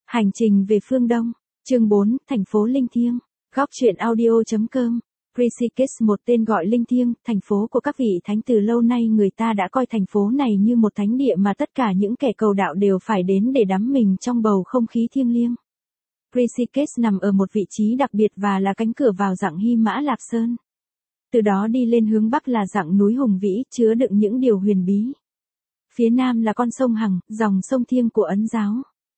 Hành trình về phương Đông. Chương 4, thành phố linh thiêng. Góc truyện audio.com. Rishikesh, một tên gọi linh thiêng, thành phố của các vị thánh. Từ lâu nay người ta đã coi thành phố này như một thánh địa mà tất cả những kẻ cầu đạo đều phải đến để đắm mình trong bầu không khí thiêng liêng. Rishikesh nằm ở một vị trí đặc biệt và là cánh cửa vào dặng Hy Mã Lạp Sơn. Từ đó đi lên hướng bắc là dặng núi hùng vĩ, chứa đựng những điều huyền bí. Phía nam là con sông Hằng, dòng sông thiêng của Ấn giáo.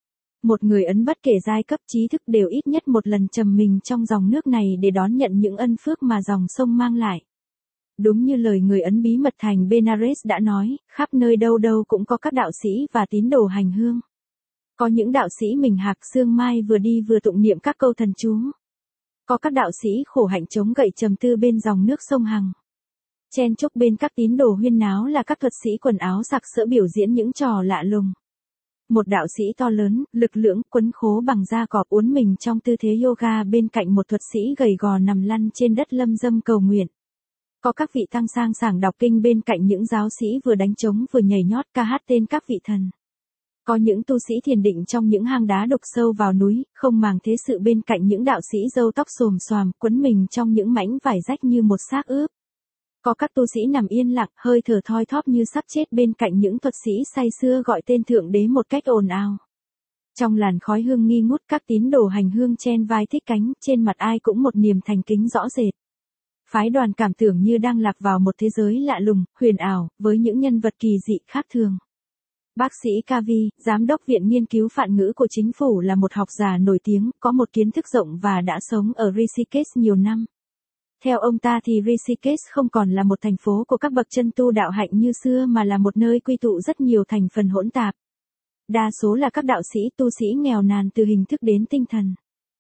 Một người Ấn bất kể giai cấp trí thức đều ít nhất một lần trầm mình trong dòng nước này để đón nhận những ân phước mà dòng sông mang lại. Đúng như lời người Ấn bí mật thành Benares đã nói, khắp nơi đâu đâu cũng có các đạo sĩ và tín đồ hành hương. Có những đạo sĩ mình hạc sương mai vừa đi vừa tụng niệm các câu thần chú. Có các đạo sĩ khổ hạnh chống gậy trầm tư bên dòng nước sông Hằng. Chen chúc bên các tín đồ huyên náo là các thuật sĩ quần áo sặc sỡ biểu diễn những trò lạ lùng. Một đạo sĩ to lớn, lực lưỡng, quấn khố bằng da cọp uốn mình trong tư thế yoga bên cạnh một thuật sĩ gầy gò nằm lăn trên đất lâm dâm cầu nguyện. Có các vị tăng sang sảng đọc kinh bên cạnh những giáo sĩ vừa đánh trống vừa nhảy nhót ca hát tên các vị thần. Có những tu sĩ thiền định trong những hang đá đục sâu vào núi, không màng thế sự bên cạnh những đạo sĩ râu tóc xồm xoàm quấn mình trong những mảnh vải rách như một xác ướp. Có các tu sĩ nằm yên lặng, hơi thở thoi thóp như sắp chết bên cạnh những thuật sĩ say sưa gọi tên Thượng Đế một cách ồn ào. Trong làn khói hương nghi ngút, các tín đồ hành hương chen vai thích cánh, trên mặt ai cũng một niềm thành kính rõ rệt. Phái đoàn cảm tưởng như đang lạc vào một thế giới lạ lùng, huyền ảo, với những nhân vật kỳ dị khác thường. Bác sĩ Kavi, giám đốc viện nghiên cứu phạn ngữ của chính phủ, là một học giả nổi tiếng, có một kiến thức rộng và đã sống ở Rishikesh nhiều năm. Theo ông ta thì Rishikesh không còn là một thành phố của các bậc chân tu đạo hạnh như xưa mà là một nơi quy tụ rất nhiều thành phần hỗn tạp. Đa số là các đạo sĩ tu sĩ nghèo nàn từ hình thức đến tinh thần.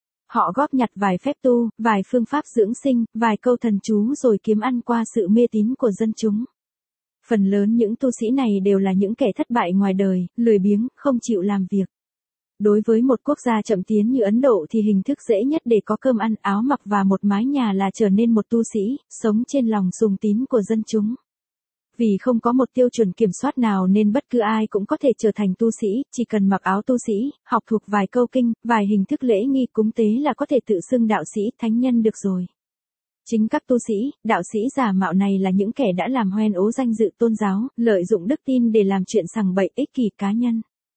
Họ góp nhặt vài phép tu, vài phương pháp dưỡng sinh, vài câu thần chú rồi kiếm ăn qua sự mê tín của dân chúng. Phần lớn những tu sĩ này đều là những kẻ thất bại ngoài đời, lười biếng, không chịu làm việc. Đối với một quốc gia chậm tiến như Ấn Độ thì hình thức dễ nhất để có cơm ăn, áo mặc và một mái nhà là trở nên một tu sĩ, sống trên lòng sùng tín của dân chúng. Vì không có một tiêu chuẩn kiểm soát nào nên bất cứ ai cũng có thể trở thành tu sĩ, chỉ cần mặc áo tu sĩ, học thuộc vài câu kinh, vài hình thức lễ nghi cúng tế là có thể tự xưng đạo sĩ, thánh nhân được rồi. Chính các tu sĩ, đạo sĩ giả mạo này là những kẻ đã làm hoen ố danh dự tôn giáo, lợi dụng đức tin để làm chuyện sằng bậy ích kỷ cá nhân.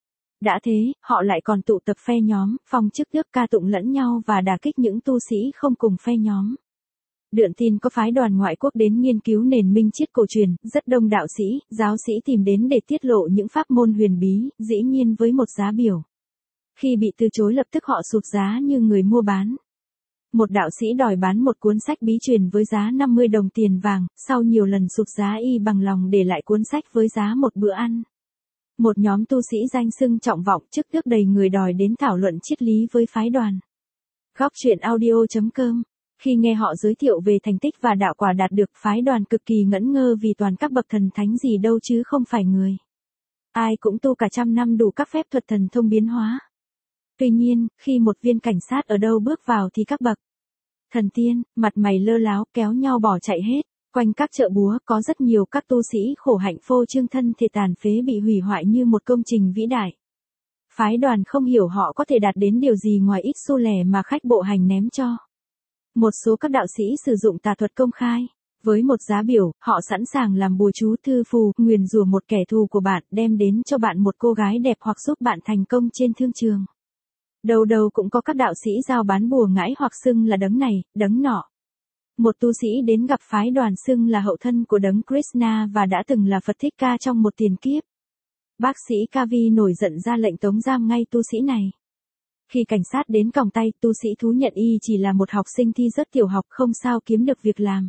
Đã thế, họ lại còn tụ tập phe nhóm, phong chức tước ca tụng lẫn nhau và đả kích những tu sĩ không cùng phe nhóm. Đượn tin có phái đoàn ngoại quốc đến nghiên cứu nền minh triết cổ truyền, rất đông đạo sĩ, giáo sĩ tìm đến để tiết lộ những pháp môn huyền bí, dĩ nhiên với một giá biểu. Khi bị từ chối lập tức họ sụt giá như người mua bán. Một đạo sĩ đòi bán một cuốn sách bí truyền với giá 50 đồng tiền vàng, sau nhiều lần sụt giá y bằng lòng để lại cuốn sách với giá một bữa ăn. Một nhóm tu sĩ danh xưng trọng vọng chức tước đầy người đòi đến thảo luận triết lý với phái đoàn. Góc truyện audio.com. Khi nghe họ giới thiệu về thành tích và đạo quả đạt được, phái đoàn cực kỳ ngẫn ngơ vì toàn các bậc thần thánh gì đâu chứ không phải người. Ai cũng tu cả trăm năm đủ các phép thuật thần thông biến hóa. Tuy nhiên, khi một viên cảnh sát ở đâu bước vào thì các bậc thần tiên, mặt mày lơ láo kéo nhau bỏ chạy hết. Quanh các chợ búa có rất nhiều các tu sĩ khổ hạnh phô trương thân thể tàn phế bị hủy hoại như một công trình vĩ đại. Phái đoàn không hiểu họ có thể đạt đến điều gì ngoài ít xu lẻ mà khách bộ hành ném cho. Một số các đạo sĩ sử dụng tà thuật công khai. Với một giá biểu, họ sẵn sàng làm bùa chú thư phù, nguyền rủa một kẻ thù của bạn, đem đến cho bạn một cô gái đẹp hoặc giúp bạn thành công trên thương trường. Đâu đâu cũng có các đạo sĩ giao bán bùa ngải hoặc xưng là đấng này, đấng nọ. Một tu sĩ đến gặp phái đoàn xưng là hậu thân của đấng Krishna và đã từng là Phật Thích Ca trong một tiền kiếp. Bác sĩ Kavi nổi giận ra lệnh tống giam ngay tu sĩ này. Khi cảnh sát đến còng tay, tu sĩ thú nhận y chỉ là một học sinh thi rớt tiểu học không sao kiếm được việc làm.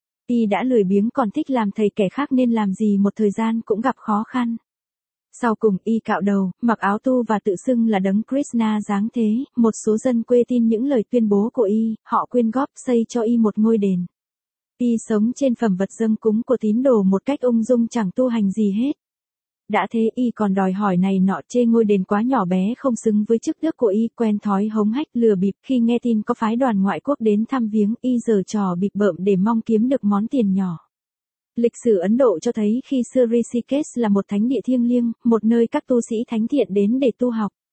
Y đã lười biếng còn thích làm thầy kẻ khác nên làm gì một thời gian cũng gặp khó khăn. Sau cùng y cạo đầu, mặc áo tu và tự xưng là đấng Krishna giáng thế, một số dân quê tin những lời tuyên bố của y, họ quyên góp xây cho y một ngôi đền. Y sống trên phẩm vật dâng cúng của tín đồ một cách ung dung chẳng tu hành gì hết. Đã thế y còn đòi hỏi này nọ, chê ngôi đền quá nhỏ bé không xứng với chức tước của y, quen thói hống hách lừa bịp. Khi nghe tin có phái đoàn ngoại quốc đến thăm viếng, y giở trò bịp bợm để mong kiếm được món tiền nhỏ. Lịch sử Ấn Độ cho thấy khi xưa Rishikesh là một thánh địa thiêng liêng, một nơi các tu sĩ thánh thiện đến để tu học.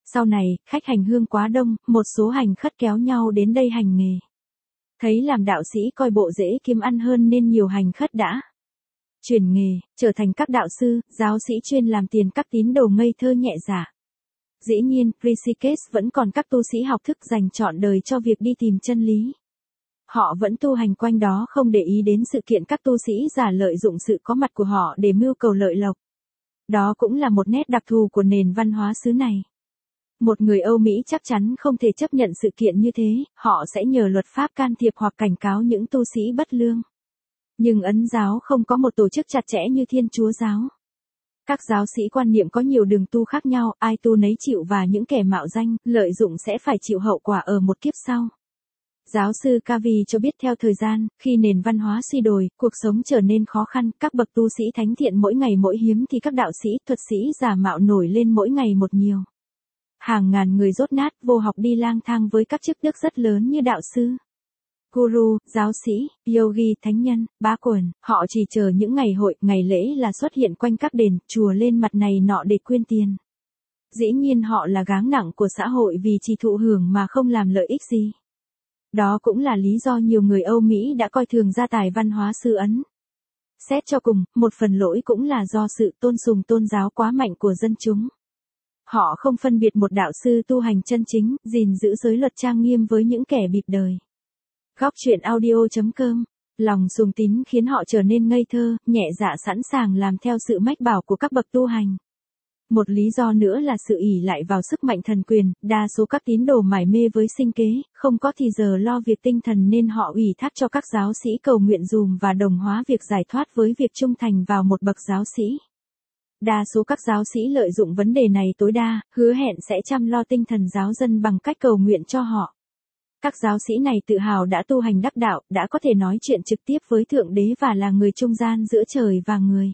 Sau này, khách hành hương quá đông, một số hành khất kéo nhau đến đây hành nghề. Thấy làm đạo sĩ coi bộ dễ kiếm ăn hơn nên nhiều hành khất đã chuyển nghề, trở thành các đạo sư, giáo sĩ chuyên làm tiền các tín đồ ngây thơ nhẹ dạ. Dĩ nhiên, Rishikesh vẫn còn các tu sĩ học thức dành trọn đời cho việc đi tìm chân lý. Họ vẫn tu hành quanh đó không để ý đến sự kiện các tu sĩ giả lợi dụng sự có mặt của họ để mưu cầu lợi lộc. Đó cũng là một nét đặc thù của nền văn hóa xứ này. Một người Âu Mỹ chắc chắn không thể chấp nhận sự kiện như thế, họ sẽ nhờ luật pháp can thiệp hoặc cảnh cáo những tu sĩ bất lương. Nhưng Ấn giáo không có một tổ chức chặt chẽ như Thiên Chúa giáo. Các giáo sĩ quan niệm có nhiều đường tu khác nhau, ai tu nấy chịu và những kẻ mạo danh, lợi dụng sẽ phải chịu hậu quả ở một kiếp sau. Giáo sư Kavi cho biết theo thời gian, khi nền văn hóa suy đồi, cuộc sống trở nên khó khăn, các bậc tu sĩ thánh thiện mỗi ngày mỗi hiếm thì các đạo sĩ, thuật sĩ giả mạo nổi lên mỗi ngày một nhiều. Hàng ngàn người dốt nát, vô học đi lang thang với các chức đức rất lớn như đạo sư, guru, giáo sĩ, yogi, thánh nhân, bá quần, họ chỉ chờ những ngày hội, ngày lễ là xuất hiện quanh các đền, chùa lên mặt này nọ để quyên tiền. Dĩ nhiên họ là gánh nặng của xã hội vì chỉ thụ hưởng mà không làm lợi ích gì. Đó cũng là lý do nhiều người Âu Mỹ đã coi thường gia tài văn hóa xứ Ấn. Xét cho cùng, một phần lỗi cũng là do sự tôn sùng tôn giáo quá mạnh của dân chúng. Họ không phân biệt một đạo sư tu hành chân chính, gìn giữ giới luật trang nghiêm với những kẻ bịp đời. Góc truyện audio.com. Lòng sùng tín khiến họ trở nên ngây thơ, nhẹ dạ sẵn sàng làm theo sự mách bảo của các bậc tu hành. Một lý do nữa là sự ỷ lại vào sức mạnh thần quyền, đa số các tín đồ mải mê với sinh kế, không có thì giờ lo việc tinh thần nên họ ủy thác cho các giáo sĩ cầu nguyện dùm và đồng hóa việc giải thoát với việc trung thành vào một bậc giáo sĩ. Đa số các giáo sĩ lợi dụng vấn đề này tối đa, hứa hẹn sẽ chăm lo tinh thần giáo dân bằng cách cầu nguyện cho họ. Các giáo sĩ này tự hào đã tu hành đắc đạo, đã có thể nói chuyện trực tiếp với Thượng Đế và là người trung gian giữa trời và người.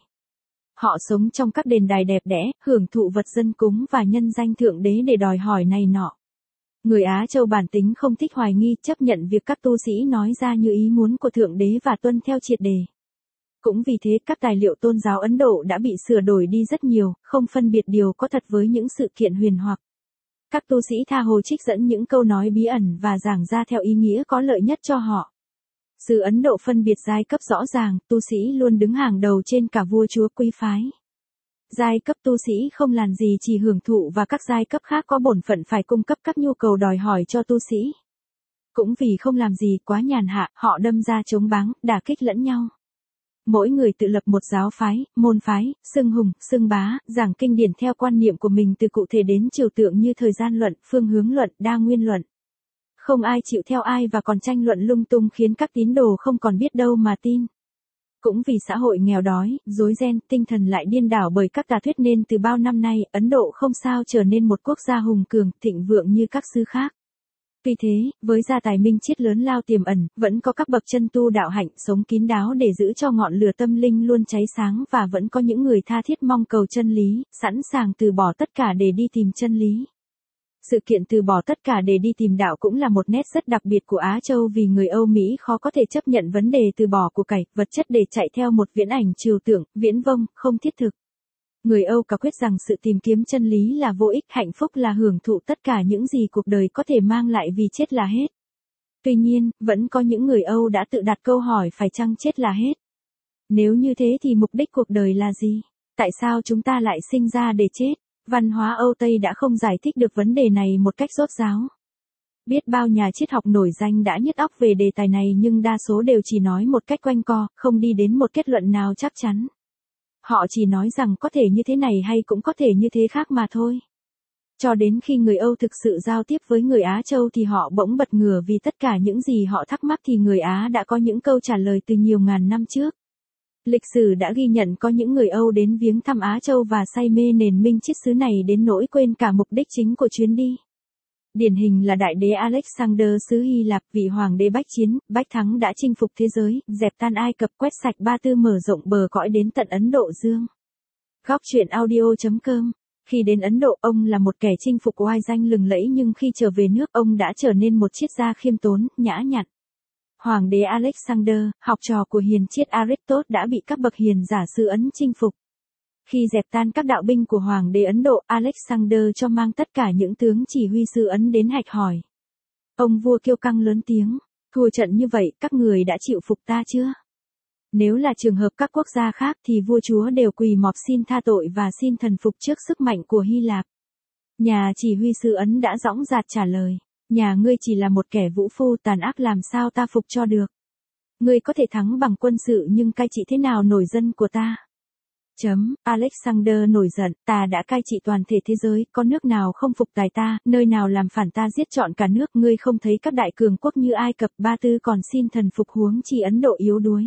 Họ sống trong các đền đài đẹp đẽ, hưởng thụ vật dân cúng và nhân danh Thượng Đế để đòi hỏi này nọ. Người Á Châu bản tính không thích hoài nghi, chấp nhận việc các tu sĩ nói ra như ý muốn của Thượng Đế và tuân theo triệt đề. Cũng vì thế các tài liệu tôn giáo Ấn Độ đã bị sửa đổi đi rất nhiều, không phân biệt điều có thật với những sự kiện huyền hoặc. Các tu sĩ tha hồ trích dẫn những câu nói bí ẩn và giảng ra theo ý nghĩa có lợi nhất cho họ. Xứ Ấn Độ phân biệt giai cấp rõ ràng, tu sĩ luôn đứng hàng đầu trên cả vua chúa quý phái. Giai cấp tu sĩ không làm gì chỉ hưởng thụ và các giai cấp khác có bổn phận phải cung cấp các nhu cầu đòi hỏi cho tu sĩ. Cũng vì không làm gì quá nhàn hạ, họ đâm ra chống báng, đả kích lẫn nhau. Mỗi người tự lập một giáo phái, môn phái, xưng hùng, xưng bá, giảng kinh điển theo quan niệm của mình từ cụ thể đến trừu tượng như thời gian luận, phương hướng luận, đa nguyên luận. Không ai chịu theo ai và còn tranh luận lung tung khiến các tín đồ không còn biết đâu mà tin. Cũng vì xã hội nghèo đói, rối ren, tinh thần lại điên đảo bởi các tà thuyết nên từ bao năm nay, Ấn Độ không sao trở nên một quốc gia hùng cường, thịnh vượng như các xứ khác. Tuy thế, với gia tài minh triết lớn lao tiềm ẩn, vẫn có các bậc chân tu đạo hạnh sống kín đáo để giữ cho ngọn lửa tâm linh luôn cháy sáng và vẫn có những người tha thiết mong cầu chân lý, sẵn sàng từ bỏ tất cả để đi tìm chân lý. Sự kiện từ bỏ tất cả để đi tìm đạo cũng là một nét rất đặc biệt của Á Châu vì người Âu Mỹ khó có thể chấp nhận vấn đề từ bỏ của cải, vật chất để chạy theo một viễn ảnh trừu tượng, viễn vông, không thiết thực. Người Âu cả quyết rằng sự tìm kiếm chân lý là vô ích, hạnh phúc là hưởng thụ tất cả những gì cuộc đời có thể mang lại vì chết là hết. Tuy nhiên, vẫn có những người Âu đã tự đặt câu hỏi phải chăng chết là hết. Nếu như thế thì mục đích cuộc đời là gì? Tại sao chúng ta lại sinh ra để chết? Văn hóa Âu Tây đã không giải thích được vấn đề này một cách rốt ráo. Biết bao nhà triết học nổi danh đã nhức óc về đề tài này nhưng đa số đều chỉ nói một cách quanh co, không đi đến một kết luận nào chắc chắn. Họ chỉ nói rằng có thể như thế này hay cũng có thể như thế khác mà thôi. Cho đến khi người Âu thực sự giao tiếp với người Á Châu thì họ bỗng bật ngửa vì tất cả những gì họ thắc mắc thì người Á đã có những câu trả lời từ nhiều ngàn năm trước. Lịch sử đã ghi nhận có những người Âu đến viếng thăm Á Châu và say mê nền minh triết xứ này đến nỗi quên cả mục đích chính của chuyến đi. Điển hình là đại đế Alexander xứ Hy Lạp, vị hoàng đế bách chiến, bách thắng đã chinh phục thế giới, dẹp tan Ai Cập, quét sạch Ba Tư, mở rộng bờ cõi đến tận Ấn Độ Dương. Góc truyện audio.com. Khi đến Ấn Độ, ông là một kẻ chinh phục oai danh lừng lẫy nhưng khi trở về nước, ông đã trở nên một triết gia khiêm tốn, nhã nhặn. Hoàng đế Alexander, học trò của hiền triết Aristotle đã bị các bậc hiền giả xứ Ấn chinh phục. Khi dẹp tan các đạo binh của Hoàng đế Ấn Độ, Alexander cho mang tất cả những tướng chỉ huy sư Ấn đến hạch hỏi. Ông vua kiêu căng lớn tiếng, thua trận như vậy các người đã chịu phục ta chưa? Nếu là trường hợp các quốc gia khác thì vua chúa đều quỳ mọp xin tha tội và xin thần phục trước sức mạnh của Hy Lạp. Nhà chỉ huy sư Ấn đã dõng dạc trả lời, nhà ngươi chỉ là một kẻ vũ phu tàn ác làm sao ta phục cho được. Ngươi có thể thắng bằng quân sự nhưng cai trị thế nào nổi dân của ta? Alexander nổi giận, ta đã cai trị toàn thể thế giới, có nước nào không phục tài ta, nơi nào làm phản ta giết trọn cả nước, ngươi không thấy các đại cường quốc như Ai Cập, Ba Tư còn xin thần phục huống chi Ấn Độ yếu đuối.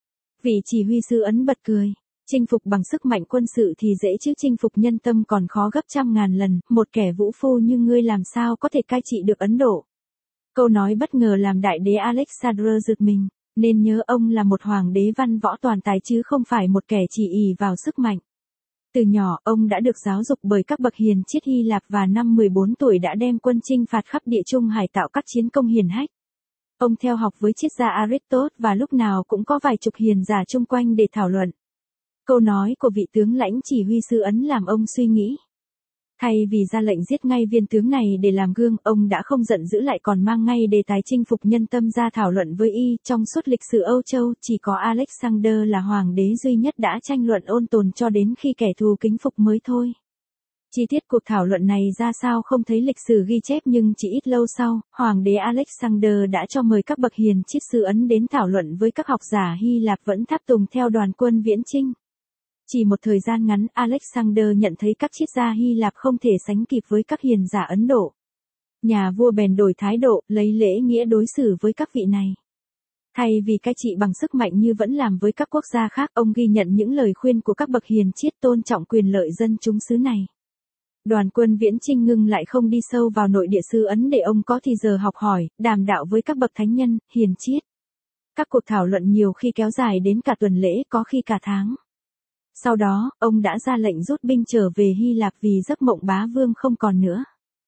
Vị chỉ huy sư Ấn bật cười, chinh phục bằng sức mạnh quân sự thì dễ chứ chinh phục nhân tâm còn khó gấp trăm ngàn lần, một kẻ vũ phu như ngươi làm sao có thể cai trị được Ấn Độ. Câu nói bất ngờ làm đại đế Alexander giật mình. Nên nhớ ông là một hoàng đế văn võ toàn tài chứ không phải một kẻ chỉ ỷ vào sức mạnh. Từ nhỏ, ông đã được giáo dục bởi các bậc hiền triết Hy Lạp và năm 14 tuổi đã đem quân chinh phạt khắp địa Trung Hải tạo các chiến công hiển hách. Ông theo học với triết gia Aristotle và lúc nào cũng có vài chục hiền giả chung quanh để thảo luận. Câu nói của vị tướng lãnh chỉ huy sư Ấn làm ông suy nghĩ. Thay vì ra lệnh giết ngay viên tướng này để làm gương, ông đã không giận dữ lại còn mang ngay đề tài chinh phục nhân tâm ra thảo luận với y. Trong suốt lịch sử Âu Châu, chỉ có Alexander là hoàng đế duy nhất đã tranh luận ôn tồn cho đến khi kẻ thù kính phục mới thôi. Chi tiết cuộc thảo luận này ra sao không thấy lịch sử ghi chép nhưng chỉ ít lâu sau, hoàng đế Alexander đã cho mời các bậc hiền triết sư Ấn đến thảo luận với các học giả Hy Lạp vẫn tháp tùng theo đoàn quân viễn chinh. Chỉ một thời gian ngắn, Alexander nhận thấy các triết gia Hy Lạp không thể sánh kịp với các hiền giả Ấn Độ. Nhà vua bèn đổi thái độ, lấy lễ nghĩa đối xử với các vị này. Thay vì cai trị bằng sức mạnh như vẫn làm với các quốc gia khác, ông ghi nhận những lời khuyên của các bậc hiền triết tôn trọng quyền lợi dân chúng xứ này. Đoàn quân viễn chinh ngưng lại không đi sâu vào nội địa xứ Ấn để ông có thì giờ học hỏi, đàm đạo với các bậc thánh nhân, hiền triết. Các cuộc thảo luận nhiều khi kéo dài đến cả tuần lễ, có khi cả tháng. Sau đó, ông đã ra lệnh rút binh trở về Hy Lạp vì giấc mộng bá vương không còn nữa.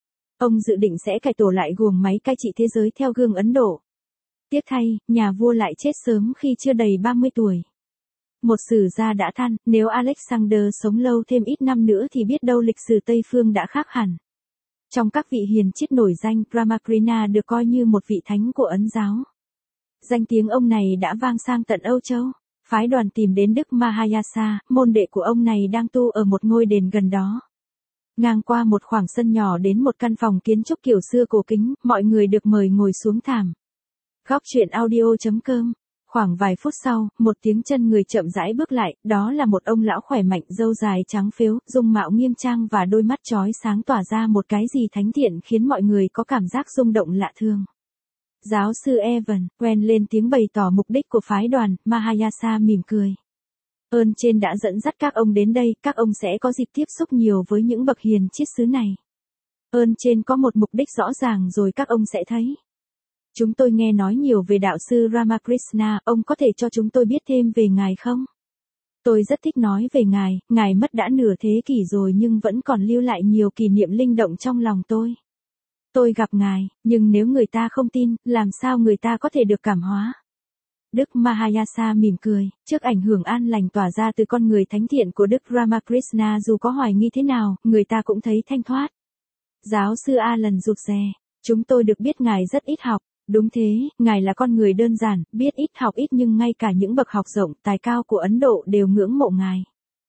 Ông dự định sẽ cải tổ lại guồng máy cai trị thế giới theo gương Ấn Độ. Tiếc thay, nhà vua lại chết sớm khi chưa đầy 30 tuổi. Một sử gia đã than, nếu Alexander sống lâu thêm ít năm nữa thì biết đâu lịch sử Tây Phương đã khác hẳn. Trong các vị hiền triết nổi danh, Brahmakrishna được coi như một vị thánh của Ấn giáo. Danh tiếng ông này đã vang sang tận Âu Châu. Phái đoàn tìm đến Đức Mahayasa, môn đệ của ông này đang tu ở một ngôi đền gần đó. Ngang qua một khoảng sân nhỏ đến một căn phòng kiến trúc kiểu xưa cổ kính, mọi người được mời ngồi xuống thảm. Góc truyện audio.com. Khoảng vài phút sau, một tiếng chân người chậm rãi bước lại, đó là một ông lão khỏe mạnh, râu dài trắng phếu, dung mạo nghiêm trang và đôi mắt chói sáng tỏa ra một cái gì thánh thiện khiến mọi người có cảm giác rung động lạ thường. Giáo sư Evan, quen lên tiếng bày tỏ mục đích của phái đoàn, Mahayasa mỉm cười. Ơn trên đã dẫn dắt các ông đến đây, các ông sẽ có dịp tiếp xúc nhiều với những bậc hiền triết xứ này. Ơn trên có một mục đích rõ ràng rồi các ông sẽ thấy. Chúng tôi nghe nói nhiều về đạo sư Ramakrishna, ông có thể cho chúng tôi biết thêm về ngài không? Tôi rất thích nói về ngài mất đã nửa thế kỷ rồi nhưng vẫn còn lưu lại nhiều kỷ niệm linh động trong lòng tôi. Tôi gặp ngài, nhưng nếu người ta không tin, làm sao người ta có thể được cảm hóa? Đức Mahayasa mỉm cười, trước ảnh hưởng an lành tỏa ra từ con người thánh thiện của Đức Ramakrishna dù có hoài nghi thế nào, người ta cũng thấy thanh thoát. Giáo sư Alan rụt rè, chúng tôi được biết ngài rất ít học. Đúng thế, ngài là con người đơn giản, biết ít học ít nhưng ngay cả những bậc học rộng, tài cao của Ấn Độ đều ngưỡng mộ ngài.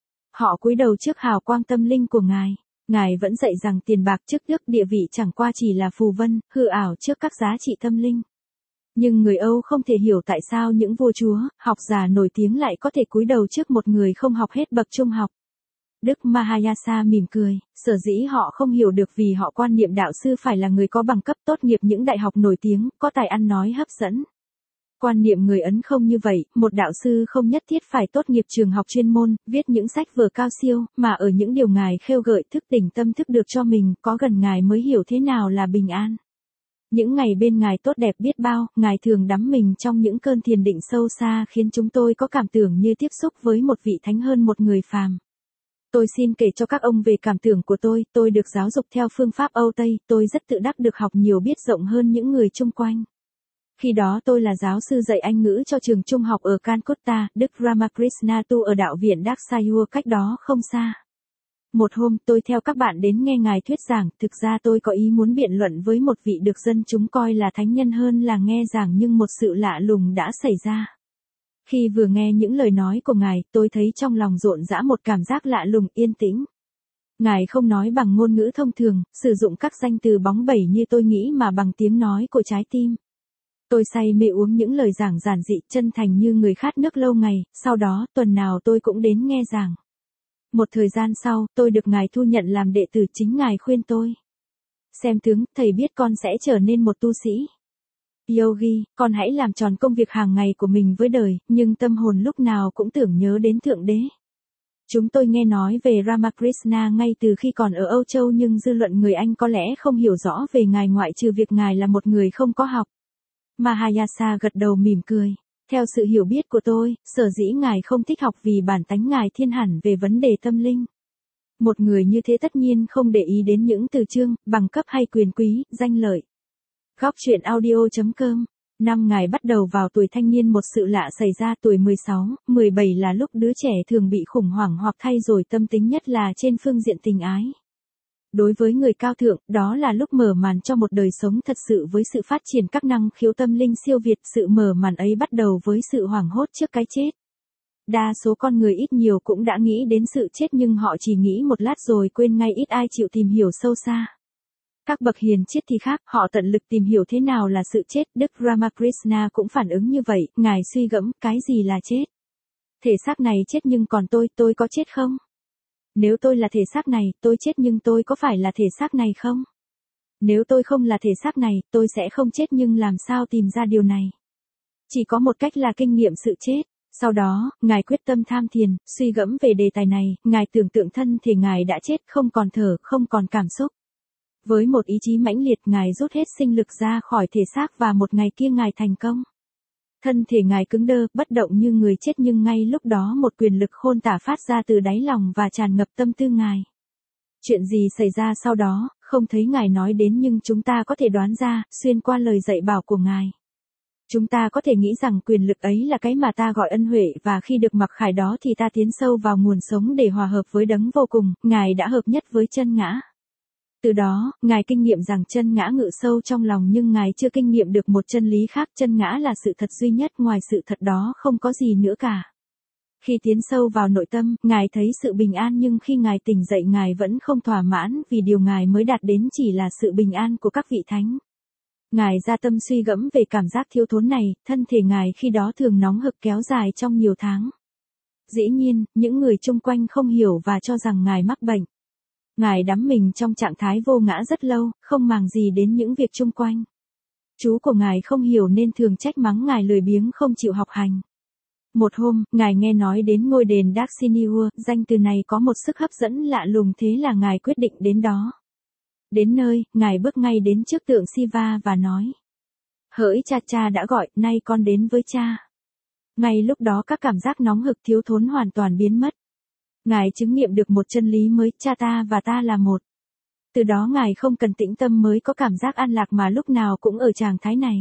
Họ cúi đầu trước hào quang tâm linh của ngài. Ngài vẫn dạy rằng tiền bạc chức tước địa vị chẳng qua chỉ là phù vân, hư ảo trước các giá trị tâm linh. Nhưng người Âu không thể hiểu tại sao những vua chúa, học giả nổi tiếng lại có thể cúi đầu trước một người không học hết bậc trung học. Đức Mahayasa mỉm cười, sở dĩ họ không hiểu được vì họ quan niệm đạo sư phải là người có bằng cấp tốt nghiệp những đại học nổi tiếng, có tài ăn nói hấp dẫn. Quan niệm người Ấn không như vậy, một đạo sư không nhất thiết phải tốt nghiệp trường học chuyên môn, viết những sách vở cao siêu, mà ở những điều ngài khêu gợi thức tỉnh tâm thức được cho mình, có gần ngài mới hiểu thế nào là bình an. Những ngày bên ngài tốt đẹp biết bao, ngài thường đắm mình trong những cơn thiền định sâu xa khiến chúng tôi có cảm tưởng như tiếp xúc với một vị thánh hơn một người phàm. Tôi xin kể cho các ông về cảm tưởng của tôi được giáo dục theo phương pháp Âu Tây, tôi rất tự đắc được học nhiều biết rộng hơn những người chung quanh. Khi đó tôi là giáo sư dạy Anh ngữ cho trường trung học ở Calcutta, Đức Ramakrishna Tu ở đạo viện Dakshayur cách đó không xa. Một hôm tôi theo các bạn đến nghe ngài thuyết giảng, thực ra tôi có ý muốn biện luận với một vị được dân chúng coi là thánh nhân hơn là nghe giảng, nhưng một sự lạ lùng đã xảy ra. Khi vừa nghe những lời nói của ngài, tôi thấy trong lòng rộn rã một cảm giác lạ lùng, yên tĩnh. Ngài không nói bằng ngôn ngữ thông thường, sử dụng các danh từ bóng bẩy như tôi nghĩ mà bằng tiếng nói của trái tim. Tôi say mê uống những lời giảng giản dị, chân thành như người khát nước lâu ngày, sau đó tuần nào tôi cũng đến nghe giảng. Một thời gian sau, tôi được ngài thu nhận làm đệ tử, chính ngài khuyên tôi. Xem tướng, thầy biết con sẽ trở nên một tu sĩ. Yogi, con hãy làm tròn công việc hàng ngày của mình với đời, nhưng tâm hồn lúc nào cũng tưởng nhớ đến Thượng Đế. Chúng tôi nghe nói về Ramakrishna ngay từ khi còn ở Âu Châu, nhưng dư luận người Anh có lẽ không hiểu rõ về ngài ngoại trừ việc ngài là một người không có học. Mahayasa gật đầu mỉm cười. Theo sự hiểu biết của tôi, sở dĩ ngài không thích học vì bản tánh ngài thiên hẳn về vấn đề tâm linh. Một người như thế tất nhiên không để ý đến những từ chương, bằng cấp hay quyền quý, danh lợi. Góc truyện audio.com. Năm ngài bắt đầu vào tuổi thanh niên, một sự lạ xảy ra. Tuổi 16, 17 là lúc đứa trẻ thường bị khủng hoảng hoặc thay đổi tâm tính, nhất là trên phương diện tình ái. Đối với người cao thượng, đó là lúc mở màn cho một đời sống thật sự với sự phát triển các năng khiếu tâm linh siêu việt. Sự mở màn ấy bắt đầu với sự hoảng hốt trước cái chết. Đa số con người ít nhiều cũng đã nghĩ đến sự chết, nhưng họ chỉ nghĩ một lát rồi quên ngay, ít ai chịu tìm hiểu sâu xa. Các bậc hiền triết thì khác, họ tận lực tìm hiểu thế nào là sự chết. Đức Ramakrishna cũng phản ứng như vậy, ngài suy gẫm, cái gì là chết? Thể xác này chết nhưng còn tôi có chết không? Nếu tôi là thể xác này, tôi chết nhưng tôi có phải là thể xác này không? Nếu tôi không là thể xác này, tôi sẽ không chết, nhưng làm sao tìm ra điều này? Chỉ có một cách là kinh nghiệm sự chết. Sau đó, ngài quyết tâm tham thiền, suy gẫm về đề tài này. Ngài tưởng tượng thân thể ngài đã chết, không còn thở, không còn cảm xúc. Với một ý chí mãnh liệt, ngài rút hết sinh lực ra khỏi thể xác và một ngày kia ngài thành công. Thân thể ngài cứng đơ, bất động như người chết, nhưng ngay lúc đó một quyền lực khôn tả phát ra từ đáy lòng và tràn ngập tâm tư ngài. Chuyện gì xảy ra sau đó, không thấy ngài nói đến, nhưng chúng ta có thể đoán ra, xuyên qua lời dạy bảo của ngài. Chúng ta có thể nghĩ rằng quyền lực ấy là cái mà ta gọi ân huệ, và khi được mặc khải đó thì ta tiến sâu vào nguồn sống để hòa hợp với đấng vô cùng. Ngài đã hợp nhất với chân ngã. Từ đó, ngài kinh nghiệm rằng chân ngã ngự sâu trong lòng, nhưng ngài chưa kinh nghiệm được một chân lý khác. Chân ngã là sự thật duy nhất, ngoài sự thật đó không có gì nữa cả. Khi tiến sâu vào nội tâm, ngài thấy sự bình an, nhưng khi ngài tỉnh dậy ngài vẫn không thỏa mãn, vì điều ngài mới đạt đến chỉ là sự bình an của các vị thánh. Ngài ra tâm suy gẫm về cảm giác thiếu thốn này, thân thể ngài khi đó thường nóng hực kéo dài trong nhiều tháng. Dĩ nhiên, những người chung quanh không hiểu và cho rằng ngài mắc bệnh. Ngài đắm mình trong trạng thái vô ngã rất lâu, không màng gì đến những việc chung quanh. Chú của ngài không hiểu nên thường trách mắng ngài lười biếng không chịu học hành. Một hôm, ngài nghe nói đến ngôi đền Dakshiniur, danh từ này có một sức hấp dẫn lạ lùng, thế là ngài quyết định đến đó. Đến nơi, ngài bước ngay đến trước tượng Shiva và nói: Hỡi cha đã gọi, nay con đến với cha. Ngay lúc đó các cảm giác nóng hực thiếu thốn hoàn toàn biến mất. Ngài chứng nghiệm được một chân lý mới, cha ta và ta là một. Từ đó ngài không cần tĩnh tâm mới có cảm giác an lạc, mà lúc nào cũng ở trạng thái này.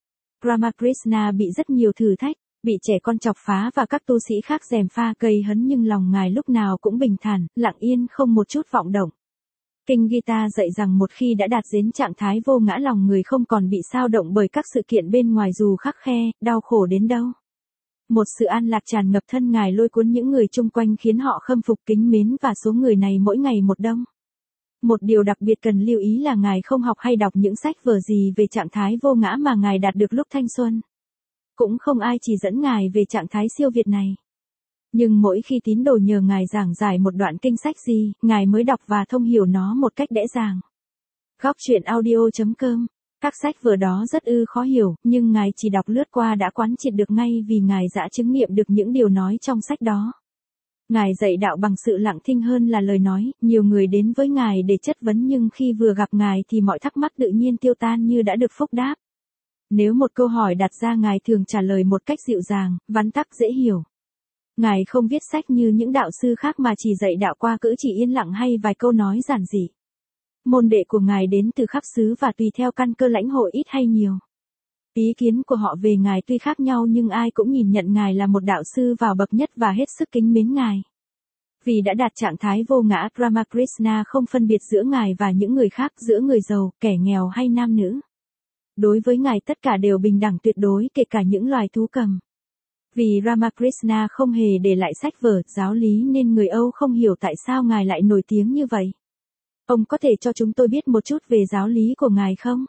Ramakrishna bị rất nhiều thử thách, bị trẻ con chọc phá và các tu sĩ khác gièm pha gây hấn, nhưng lòng ngài lúc nào cũng bình thản, lặng yên, không một chút vọng động. Kinh Gita dạy rằng một khi đã đạt đến trạng thái vô ngã, lòng người không còn bị xao động bởi các sự kiện bên ngoài dù khắc khe, đau khổ đến đâu. Một sự an lạc tràn ngập thân ngài, lôi cuốn những người chung quanh khiến họ khâm phục kính mến, và số người này mỗi ngày một đông. Một điều đặc biệt cần lưu ý là ngài không học hay đọc những sách vở gì về trạng thái vô ngã mà ngài đạt được lúc thanh xuân. Cũng không ai chỉ dẫn ngài về trạng thái siêu việt này. Nhưng mỗi khi tín đồ nhờ ngài giảng giải một đoạn kinh sách gì, ngài mới đọc và thông hiểu nó một cách dễ dàng. Góc truyện audio.com. Các sách vở đó rất khó hiểu, nhưng ngài chỉ đọc lướt qua đã quán triệt được ngay, vì ngài đã chứng nghiệm được những điều nói trong sách đó. Ngài dạy đạo bằng sự lặng thinh hơn là lời nói. Nhiều người đến với ngài để chất vấn, nhưng khi vừa gặp ngài thì mọi thắc mắc tự nhiên tiêu tan như đã được phúc đáp. Nếu một câu hỏi đặt ra, ngài thường trả lời một cách dịu dàng, vắn tắt, dễ hiểu. Ngài không viết sách như những đạo sư khác mà chỉ dạy đạo qua cử chỉ yên lặng hay vài câu nói giản dị. Môn đệ của ngài đến từ khắp xứ và tùy theo căn cơ lãnh hội ít hay nhiều. Ý kiến của họ về ngài tuy khác nhau nhưng ai cũng nhìn nhận ngài là một đạo sư vào bậc nhất và hết sức kính mến ngài. Vì đã đạt trạng thái vô ngã, Ramakrishna không phân biệt giữa ngài và những người khác, giữa người giàu, kẻ nghèo hay nam nữ. Đối với ngài tất cả đều bình đẳng tuyệt đối, kể cả những loài thú cầm. Vì Ramakrishna không hề để lại sách vở, giáo lý nên người Âu không hiểu tại sao ngài lại nổi tiếng như vậy. Ông có thể cho chúng tôi biết một chút về giáo lý của ngài không?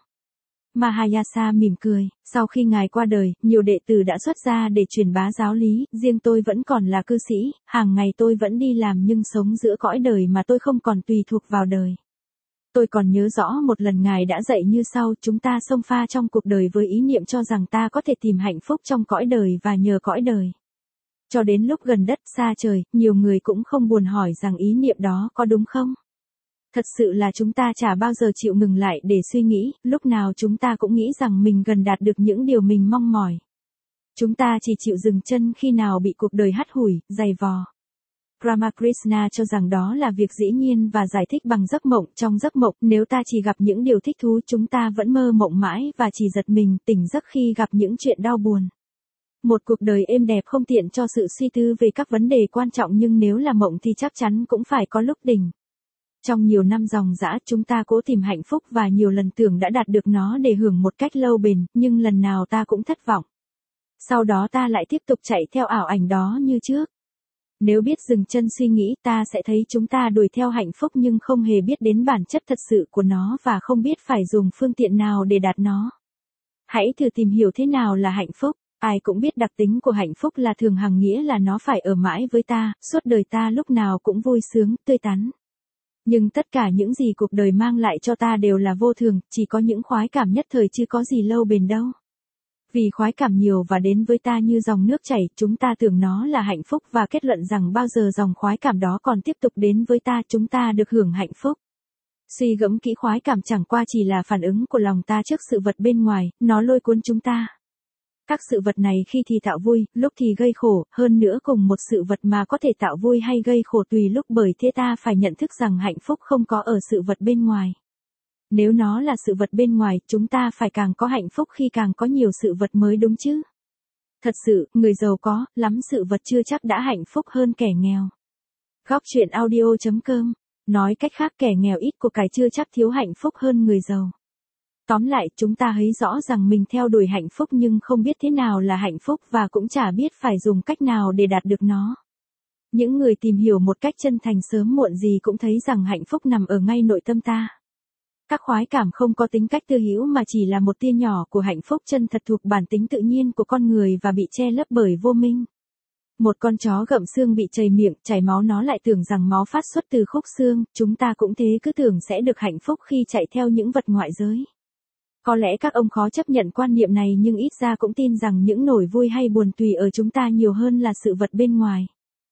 Mahayasa mỉm cười, sau khi ngài qua đời, nhiều đệ tử đã xuất gia để truyền bá giáo lý, riêng tôi vẫn còn là cư sĩ, hàng ngày tôi vẫn đi làm nhưng sống giữa cõi đời mà tôi không còn tùy thuộc vào đời. Tôi còn nhớ rõ một lần ngài đã dạy như sau, chúng ta xông pha trong cuộc đời với ý niệm cho rằng ta có thể tìm hạnh phúc trong cõi đời và nhờ cõi đời. Cho đến lúc gần đất xa trời, nhiều người cũng không buồn hỏi rằng ý niệm đó có đúng không? Thật sự là chúng ta chả bao giờ chịu ngừng lại để suy nghĩ, lúc nào chúng ta cũng nghĩ rằng mình gần đạt được những điều mình mong mỏi. Chúng ta chỉ chịu dừng chân khi nào bị cuộc đời hắt hủi, dày vò. Ramakrishna cho rằng đó là việc dĩ nhiên và giải thích bằng giấc mộng. Trong giấc mộng, nếu ta chỉ gặp những điều thích thú chúng ta vẫn mơ mộng mãi và chỉ giật mình tỉnh giấc khi gặp những chuyện đau buồn. Một cuộc đời êm đẹp không tiện cho sự suy tư về các vấn đề quan trọng nhưng nếu là mộng thì chắc chắn cũng phải có lúc đỉnh. Trong nhiều năm ròng rã chúng ta cố tìm hạnh phúc và nhiều lần tưởng đã đạt được nó để hưởng một cách lâu bền, nhưng lần nào ta cũng thất vọng. Sau đó ta lại tiếp tục chạy theo ảo ảnh đó như trước. Nếu biết dừng chân suy nghĩ ta sẽ thấy chúng ta đuổi theo hạnh phúc nhưng không hề biết đến bản chất thật sự của nó và không biết phải dùng phương tiện nào để đạt nó. Hãy thử tìm hiểu thế nào là hạnh phúc. Ai cũng biết đặc tính của hạnh phúc là thường hằng nghĩa là nó phải ở mãi với ta, suốt đời ta lúc nào cũng vui sướng, tươi tắn. Nhưng tất cả những gì cuộc đời mang lại cho ta đều là vô thường, chỉ có những khoái cảm nhất thời chứ có gì lâu bền đâu. Vì khoái cảm nhiều và đến với ta như dòng nước chảy, chúng ta tưởng nó là hạnh phúc và kết luận rằng bao giờ dòng khoái cảm đó còn tiếp tục đến với ta chúng ta được hưởng hạnh phúc. Suy gẫm kỹ khoái cảm chẳng qua chỉ là phản ứng của lòng ta trước sự vật bên ngoài, nó lôi cuốn chúng ta. Các sự vật này khi thì tạo vui, lúc thì gây khổ, hơn nữa cùng một sự vật mà có thể tạo vui hay gây khổ tùy lúc bởi thế ta phải nhận thức rằng hạnh phúc không có ở sự vật bên ngoài. Nếu nó là sự vật bên ngoài, chúng ta phải càng có hạnh phúc khi càng có nhiều sự vật mới đúng chứ. Thật sự, người giàu có lắm sự vật chưa chắc đã hạnh phúc hơn kẻ nghèo. Góc truyện audio.com. Nói cách khác kẻ nghèo ít của cải chưa chắc thiếu hạnh phúc hơn người giàu. Tóm lại, chúng ta thấy rõ rằng mình theo đuổi hạnh phúc nhưng không biết thế nào là hạnh phúc và cũng chả biết phải dùng cách nào để đạt được nó. Những người tìm hiểu một cách chân thành sớm muộn gì cũng thấy rằng hạnh phúc nằm ở ngay nội tâm ta. Các khoái cảm không có tính cách tư hữu mà chỉ là một tia nhỏ của hạnh phúc chân thật thuộc bản tính tự nhiên của con người và bị che lấp bởi vô minh. Một con chó gặm xương bị chảy miệng, chảy máu nó lại tưởng rằng máu phát xuất từ khúc xương, chúng ta cũng thế cứ tưởng sẽ được hạnh phúc khi chạy theo những vật ngoại giới. Có lẽ các ông khó chấp nhận quan niệm này nhưng ít ra cũng tin rằng những nỗi vui hay buồn tùy ở chúng ta nhiều hơn là sự vật bên ngoài.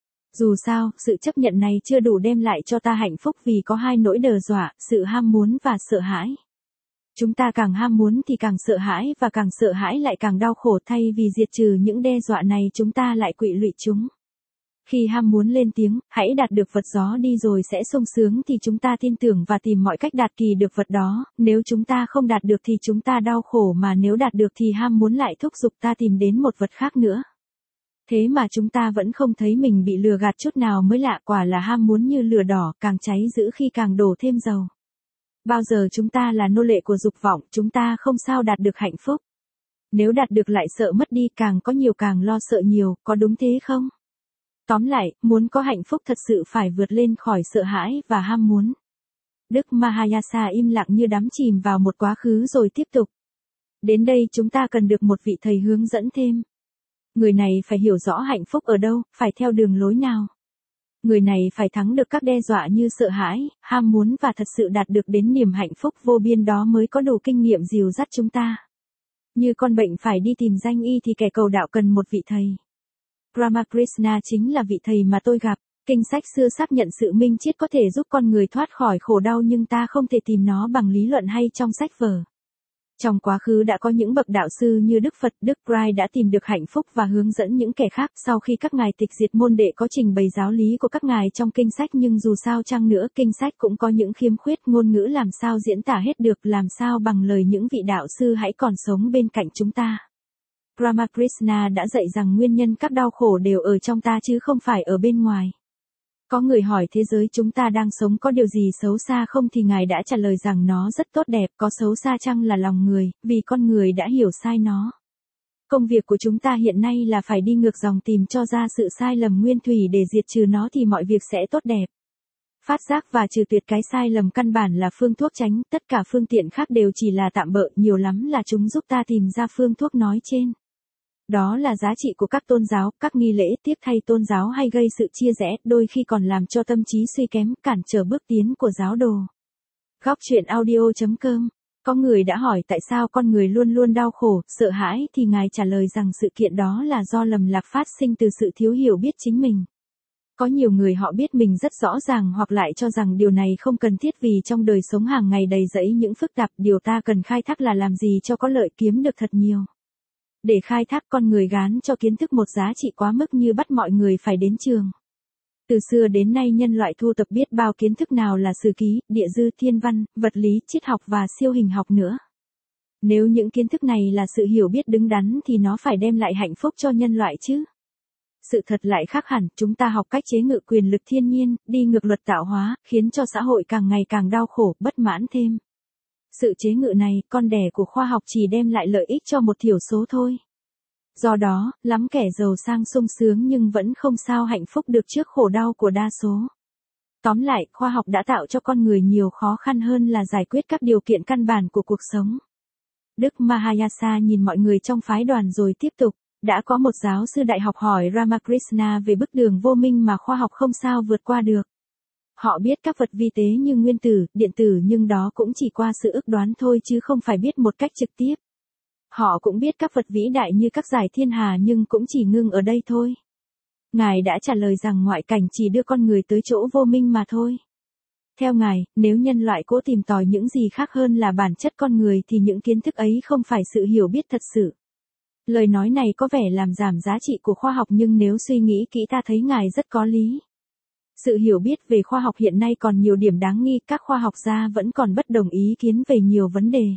Dù sao, sự chấp nhận này chưa đủ đem lại cho ta hạnh phúc vì có hai nỗi đe dọa, sự ham muốn và sợ hãi. Chúng ta càng ham muốn thì càng sợ hãi và càng sợ hãi lại càng đau khổ thay vì diệt trừ những đe dọa này chúng ta lại quỵ lụy chúng. Khi ham muốn lên tiếng, hãy đạt được vật đó đi rồi sẽ sung sướng thì chúng ta tin tưởng và tìm mọi cách đạt kỳ được vật đó, nếu chúng ta không đạt được thì chúng ta đau khổ mà nếu đạt được thì ham muốn lại thúc giục ta tìm đến một vật khác nữa. Thế mà chúng ta vẫn không thấy mình bị lừa gạt chút nào mới lạ quả là ham muốn như lửa đỏ càng cháy dữ khi càng đổ thêm dầu. Bao giờ chúng ta là nô lệ của dục vọng chúng ta không sao đạt được hạnh phúc. Nếu đạt được lại sợ mất đi càng có nhiều càng lo sợ nhiều, có đúng thế không? Tóm lại, muốn có hạnh phúc thật sự phải vượt lên khỏi sợ hãi và ham muốn. Đức Mahayasa im lặng như đắm chìm vào một quá khứ rồi tiếp tục. Đến đây chúng ta cần được một vị thầy hướng dẫn thêm. Người này phải hiểu rõ hạnh phúc ở đâu, phải theo đường lối nào. Người này phải thắng được các đe dọa như sợ hãi, ham muốn và thật sự đạt được đến niềm hạnh phúc vô biên đó mới có đủ kinh nghiệm dìu dắt chúng ta. Như con bệnh phải đi tìm danh y thì kẻ cầu đạo cần một vị thầy. Ramakrishna chính là vị thầy mà tôi gặp. Kinh sách xưa xác nhận sự minh triết có thể giúp con người thoát khỏi khổ đau nhưng ta không thể tìm nó bằng lý luận hay trong sách vở. Trong quá khứ đã có những bậc đạo sư như Đức Phật, Đức Christ đã tìm được hạnh phúc và hướng dẫn những kẻ khác sau khi các ngài tịch diệt môn đệ có trình bày giáo lý của các ngài trong kinh sách, nhưng dù sao chăng nữa kinh sách cũng có những khiếm khuyết, ngôn ngữ làm sao diễn tả hết được, làm sao bằng lời những vị đạo sư hãy còn sống bên cạnh chúng ta. Ramakrishna đã dạy rằng nguyên nhân các đau khổ đều ở trong ta chứ không phải ở bên ngoài. Có người hỏi thế giới chúng ta đang sống có điều gì xấu xa không thì ngài đã trả lời rằng nó rất tốt đẹp, có xấu xa chăng là lòng người, vì con người đã hiểu sai nó. Công việc của chúng ta hiện nay là phải đi ngược dòng tìm cho ra sự sai lầm nguyên thủy để diệt trừ nó thì mọi việc sẽ tốt đẹp. Phát giác và trừ tuyệt cái sai lầm căn bản là phương thuốc tránh, tất cả phương tiện khác đều chỉ là tạm bợ, nhiều lắm là chúng giúp ta tìm ra phương thuốc nói trên. Đó là giá trị của các tôn giáo, các nghi lễ tiếc thay tôn giáo hay gây sự chia rẽ, đôi khi còn làm cho tâm trí suy kém, cản trở bước tiến của giáo đồ. Góc truyện audio.com. Có người đã hỏi tại sao con người luôn luôn đau khổ, sợ hãi thì ngài trả lời rằng sự kiện đó là do lầm lạc phát sinh từ sự thiếu hiểu biết chính mình. Có nhiều người họ biết mình rất rõ ràng hoặc lại cho rằng điều này không cần thiết vì trong đời sống hàng ngày đầy rẫy những phức tạp, điều ta cần khai thác là làm gì cho có lợi kiếm được thật nhiều. Để khai thác con người gán cho kiến thức một giá trị quá mức như bắt mọi người phải đến trường. Từ xưa đến nay nhân loại thu tập biết bao kiến thức nào là sử ký, địa dư, thiên văn, vật lý, triết học và siêu hình học nữa. Nếu những kiến thức này là sự hiểu biết đứng đắn thì nó phải đem lại hạnh phúc cho nhân loại chứ. Sự thật lại khác hẳn, chúng ta học cách chế ngự quyền lực thiên nhiên, đi ngược luật tạo hóa, khiến cho xã hội càng ngày càng đau khổ, bất mãn thêm. Sự chế ngự này, con đẻ của khoa học chỉ đem lại lợi ích cho một thiểu số thôi. Do đó, lắm kẻ giàu sang sung sướng nhưng vẫn không sao hạnh phúc được trước khổ đau của đa số. Tóm lại, khoa học đã tạo cho con người nhiều khó khăn hơn là giải quyết các điều kiện căn bản của cuộc sống. Đức Mahayasa nhìn mọi người trong phái đoàn rồi tiếp tục. Đã có một giáo sư đại học hỏi Ramakrishna về bức đường vô minh mà khoa học không sao vượt qua được. Họ biết các vật vi tế như nguyên tử, điện tử nhưng đó cũng chỉ qua sự ước đoán thôi chứ không phải biết một cách trực tiếp. Họ cũng biết các vật vĩ đại như các dải thiên hà nhưng cũng chỉ ngưng ở đây thôi. Ngài đã trả lời rằng ngoại cảnh chỉ đưa con người tới chỗ vô minh mà thôi. Theo Ngài, nếu nhân loại cố tìm tòi những gì khác hơn là bản chất con người thì những kiến thức ấy không phải sự hiểu biết thật sự. Lời nói này có vẻ làm giảm giá trị của khoa học nhưng nếu suy nghĩ kỹ ta thấy Ngài rất có lý. Sự hiểu biết về khoa học hiện nay còn nhiều điểm đáng nghi, các khoa học gia vẫn còn bất đồng ý kiến về nhiều vấn đề.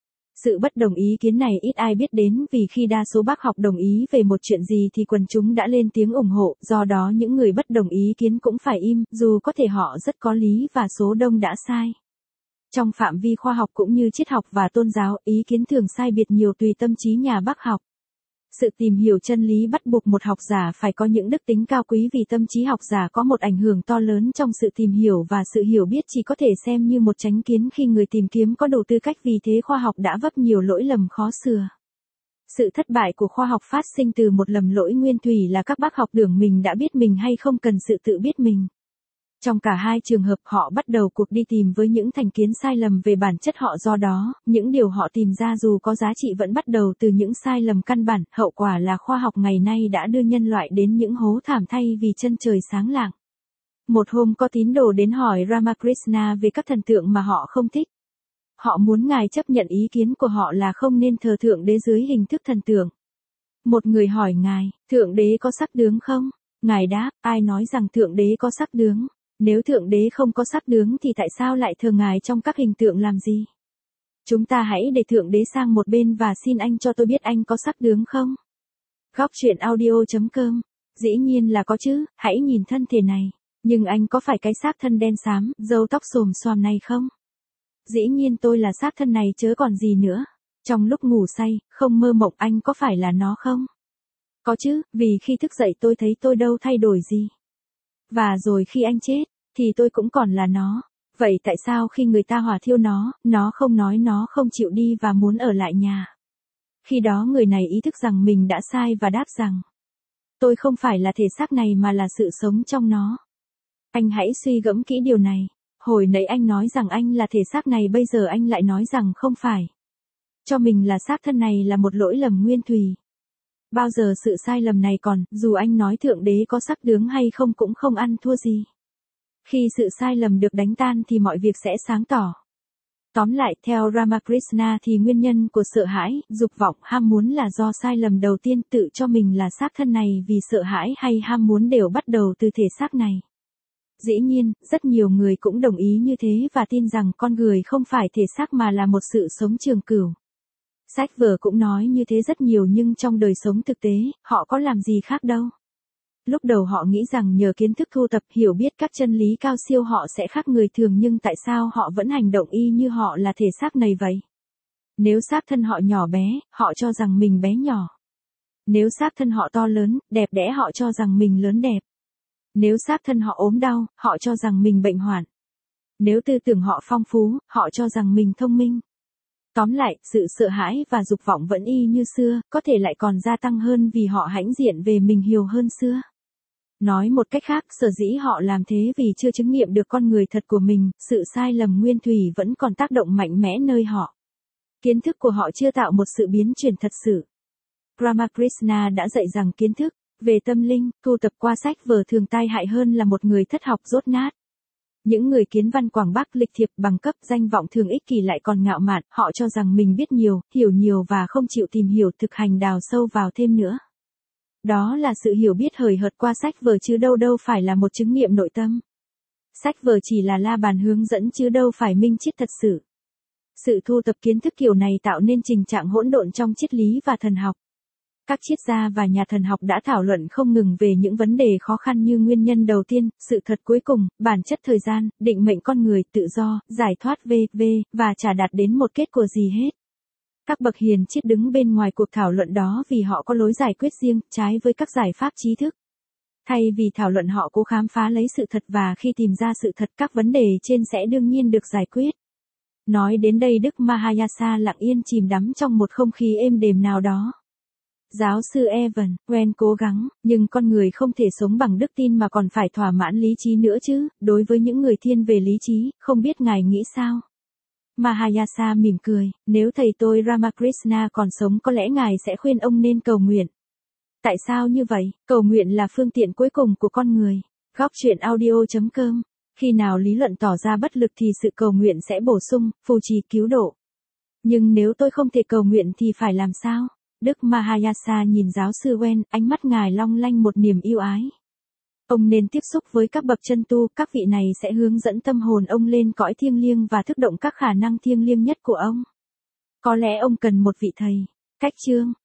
Sự bất đồng ý kiến này ít ai biết đến vì khi đa số bác học đồng ý về một chuyện gì thì quần chúng đã lên tiếng ủng hộ, do đó những người bất đồng ý kiến cũng phải im, dù có thể họ rất có lý và số đông đã sai. Trong phạm vi khoa học cũng như triết học và tôn giáo, ý kiến thường sai biệt nhiều tùy tâm trí nhà bác học. Sự tìm hiểu chân lý bắt buộc một học giả phải có những đức tính cao quý vì tâm trí học giả có một ảnh hưởng to lớn trong sự tìm hiểu và sự hiểu biết chỉ có thể xem như một chánh kiến khi người tìm kiếm có đủ tư cách vì thế khoa học đã vấp nhiều lỗi lầm khó sửa. Sự thất bại của khoa học phát sinh từ một lầm lỗi nguyên thủy là các bác học tưởng mình đã biết mình hay không cần sự tự biết mình. Trong cả hai trường hợp họ bắt đầu cuộc đi tìm với những thành kiến sai lầm về bản chất họ do đó, những điều họ tìm ra dù có giá trị vẫn bắt đầu từ những sai lầm căn bản, hậu quả là khoa học ngày nay đã đưa nhân loại đến những hố thảm thay vì chân trời sáng lạng. Một hôm có tín đồ đến hỏi Ramakrishna về các thần tượng mà họ không thích. Họ muốn Ngài chấp nhận ý kiến của họ là không nên thờ thượng đế dưới hình thức thần tượng. Một người hỏi Ngài, thượng đế có sắc tướng không? Ngài đáp, ai nói rằng thượng đế có sắc tướng? Nếu thượng đế không có sắc tướng thì tại sao lại thờ Ngài trong các hình tượng làm gì? Chúng ta hãy để thượng đế sang một bên và xin anh cho tôi biết anh có sắc tướng không? Góc truyện audio.com. Dĩ nhiên là có chứ, hãy nhìn thân thể này. Nhưng anh có phải cái xác thân đen xám, râu tóc xồm xoàm này không? Dĩ nhiên tôi là xác thân này chớ còn gì nữa. Trong lúc ngủ say, không mơ mộng anh có phải là nó không? Có chứ, vì khi thức dậy tôi thấy tôi đâu thay đổi gì. Và rồi khi anh chết, thì tôi cũng còn là nó. Vậy tại sao khi người ta hỏa thiêu nó không nói nó không chịu đi và muốn ở lại nhà? Khi đó người này ý thức rằng mình đã sai và đáp rằng, tôi không phải là thể xác này mà là sự sống trong nó. Anh hãy suy gẫm kỹ điều này. Hồi nãy anh nói rằng anh là thể xác này, bây giờ anh lại nói rằng không phải. Cho mình là xác thân này là một lỗi lầm nguyên thủy. Bao giờ sự sai lầm này còn, dù anh nói thượng đế có sắc tướng hay không cũng không ăn thua gì. Khi sự sai lầm được đánh tan thì mọi việc sẽ sáng tỏ. Tóm lại, theo Ramakrishna thì nguyên nhân của sợ hãi, dục vọng, ham muốn là do sai lầm đầu tiên tự cho mình là xác thân này vì sợ hãi hay ham muốn đều bắt đầu từ thể xác này. Dĩ nhiên, rất nhiều người cũng đồng ý như thế và tin rằng con người không phải thể xác mà là một sự sống trường cửu. Sách vở cũng nói như thế rất nhiều nhưng trong đời sống thực tế, họ có làm gì khác đâu. Lúc đầu họ nghĩ rằng nhờ kiến thức thu thập hiểu biết các chân lý cao siêu họ sẽ khác người thường nhưng tại sao họ vẫn hành động y như họ là thể xác này vậy? Nếu xác thân họ nhỏ bé, họ cho rằng mình bé nhỏ. Nếu xác thân họ to lớn, đẹp đẽ họ cho rằng mình lớn đẹp. Nếu xác thân họ ốm đau, họ cho rằng mình bệnh hoạn. Nếu tư tưởng họ phong phú, họ cho rằng mình thông minh. Tóm lại, sự sợ hãi và dục vọng vẫn y như xưa, có thể lại còn gia tăng hơn vì họ hãnh diện về mình hiểu hơn xưa. Nói một cách khác, sở dĩ họ làm thế vì chưa chứng nghiệm được con người thật của mình, sự sai lầm nguyên thủy vẫn còn tác động mạnh mẽ nơi họ. Kiến thức của họ chưa tạo một sự biến chuyển thật sự. Ramakrishna đã dạy rằng kiến thức về tâm linh, thu tập qua sách vở thường tai hại hơn là một người thất học dốt nát. Những người kiến văn quảng bác lịch thiệp bằng cấp danh vọng thường ích kỷ lại còn ngạo mạn, họ cho rằng mình biết nhiều, hiểu nhiều và không chịu tìm hiểu thực hành đào sâu vào thêm nữa. Đó là sự hiểu biết hời hợt qua sách vở chứ đâu phải là một chứng nghiệm nội tâm. Sách vở chỉ là la bàn hướng dẫn chứ đâu phải minh triết thật sự. Sự thu thập kiến thức kiểu này tạo nên tình trạng hỗn độn trong triết lý và thần học. Các triết gia và nhà thần học đã thảo luận không ngừng về những vấn đề khó khăn như nguyên nhân đầu tiên, sự thật cuối cùng, bản chất thời gian, định mệnh con người, tự do, giải thoát v.v. và chả đạt đến một kết quả gì hết. Các bậc hiền triết đứng bên ngoài cuộc thảo luận đó vì họ có lối giải quyết riêng, trái với các giải pháp trí thức. Thay vì thảo luận họ cố khám phá lấy sự thật và khi tìm ra sự thật các vấn đề trên sẽ đương nhiên được giải quyết. Nói đến đây Đức Mahayasa lặng yên chìm đắm trong một không khí êm đềm nào đó. Giáo sư Evan Wen cố gắng, nhưng con người không thể sống bằng đức tin mà còn phải thỏa mãn lý trí nữa chứ, đối với những người thiên về lý trí, không biết ngài nghĩ sao? Mahayasa mỉm cười, nếu thầy tôi Ramakrishna còn sống có lẽ ngài sẽ khuyên ông nên cầu nguyện. Tại sao như vậy? Cầu nguyện là phương tiện cuối cùng của con người. Góc truyện audio.com. Khi nào lý luận tỏ ra bất lực thì sự cầu nguyện sẽ bổ sung, phù trì cứu độ. Nhưng nếu tôi không thể cầu nguyện thì phải làm sao? Đức Mahayasa nhìn giáo sư Wen, ánh mắt ngài long lanh một niềm yêu ái. Ông nên tiếp xúc với các bậc chân tu, các vị này sẽ hướng dẫn tâm hồn ông lên cõi thiêng liêng và thức động các khả năng thiêng liêng nhất của ông. Có lẽ ông cần một vị thầy. Cách chương